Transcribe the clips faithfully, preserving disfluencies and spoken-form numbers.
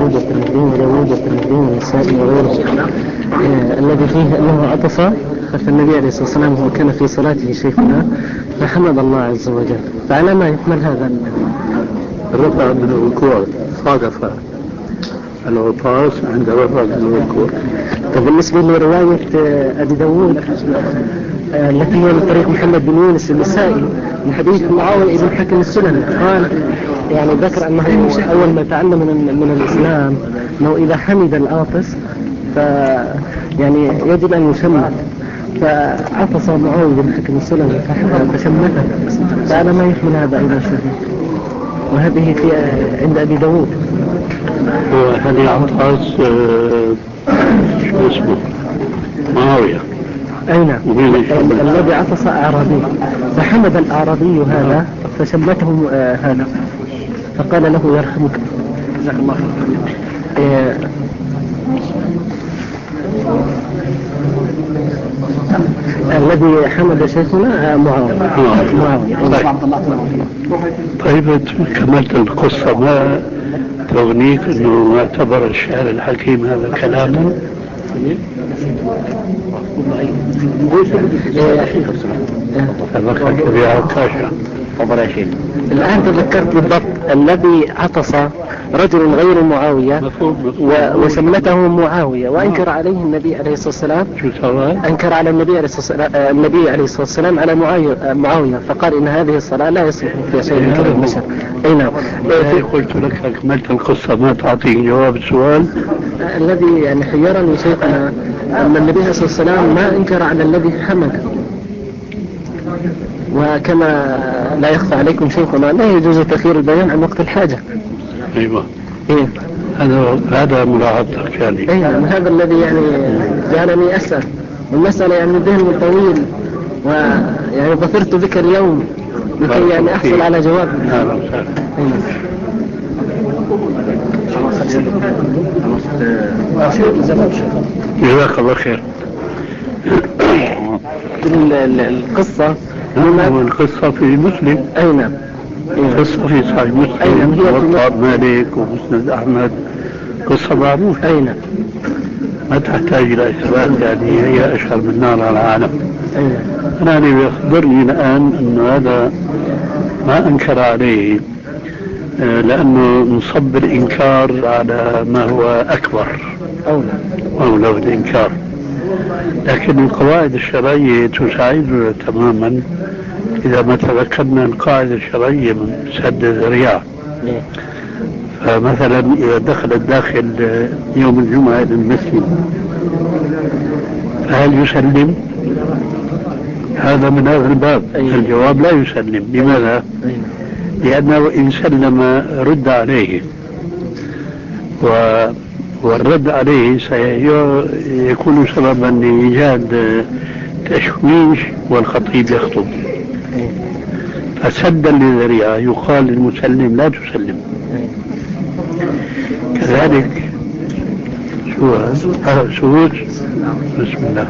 داود والترمذي وداود والترمذي والنسائي وغيره آه الذي فيه أنه عطس خلف النبي عليه الصلاة والسلام وهو كان في صلاته شيخنا فحمد الله عز وجل. فعلى ما يحمل هذا الرفع من الركوع صادف العطاس عند رفع من الركوع. طب بالنسبة لرواية أبي داود التي هي من طريق محمد بن يونس النسائي من حديث معاوية بن حكم السلمي قال يعني ذكر أنه أول ما تعلم من, من الإسلام أنه إذا حمد العاطس ف يعني يجب أن يشمت فعطس معاوية بن حكم السلمي فشمته. فعلى ما يحمل هذا أيضا شديد وهذه في عند أبي داود. وهذه عطاس شو اسمه معاوية. أي نعم الذي عطس أعرابي فحمد الأعرابي هذا فشمته آه هذا فقال له يرحمك جزاك الله خير. الذي حمد شيخنا معاوية. طيب كملت القصة ما تغنيك انه اعتبر الشاعر الحكيم هذا كلامه؟ تذكرت بها كاشا. الآن تذكرت بالضبط الذي عطس رجل غير معاوية وسمته معاوية وأنكر عليه النبي عليه الصلاة والسلام. شو سوى؟ أنكر على النبي عليه الصلاة والسلام النبي عليه الصلاة والسلام على معاوية فقال إن هذه الصلاة لا يصلح فيها شيء من كلام البشر. أي نعم. قلت لك أكملت القصة ما تعطيني جواب السؤال. الذي يعني حيرني شيخنا أن النبي عليه الصلاة والسلام ما أنكر على الذي حمد وكما لا يخفى عليكم شيخنا لا يجوز تأخير البيان عن وقت الحاجة. أيوة. إيه؟ هذا هذا ملاحظتك يعني. إيه هذا الذي يعني جعلني أسأل والمسألة يعني ذهن طويل ويعني ظفرت بك اليوم لكي يعني أحصل على جواب. نعم سهل. جزاك الله خير. القصة نعم القصة في مسلم. أي نعم. قصة في صحيح مسلم وطاب مالك ومسند أحمد قصة معروفة. أي نعم. ما تحتاج إلى إثبات يعني هي أشهر من نار على العالم. أي نعم. أنا يعني يخبرني الآن أنه هذا ما أنكر عليه لأنه نصب الإنكار على ما هو أكبر أولى أولى الإنكار. لكن القواعد الشرعية تساعدنا تماما إذا ما تذكرنا القاعدة الشرعية من سد الذريعة. فمثلا إذا دخل الداخل يوم الجمعة إلى المسجد فهل يسلم؟ هذا من هذا الباب. الجواب لا يسلم. لماذا؟ لأنه إن سلم رد عليه و... والرد عليه سيكون سببا لإيجاد تشويش والخطيب يخطب. فسدا للذريعة يقال للمسلم لا تسلم. كذلك شو هذا سهود. بسم الله.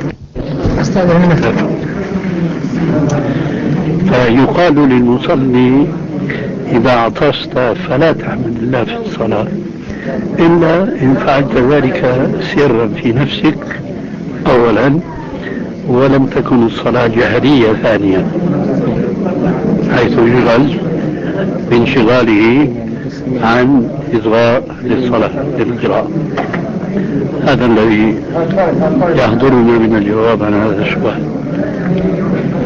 فيقال للمصلي إذا عطست فلا تحمد الله في الصلاة إلا إن فعلت ذلك سرا في نفسك أولا ولم تكن الصلاة جهرية ثانيا حيث يشغل بانشغاله عن إصغاء للصلاة للقراءة. هذا الذي يحضرنا من الجواب عن هذا السؤال.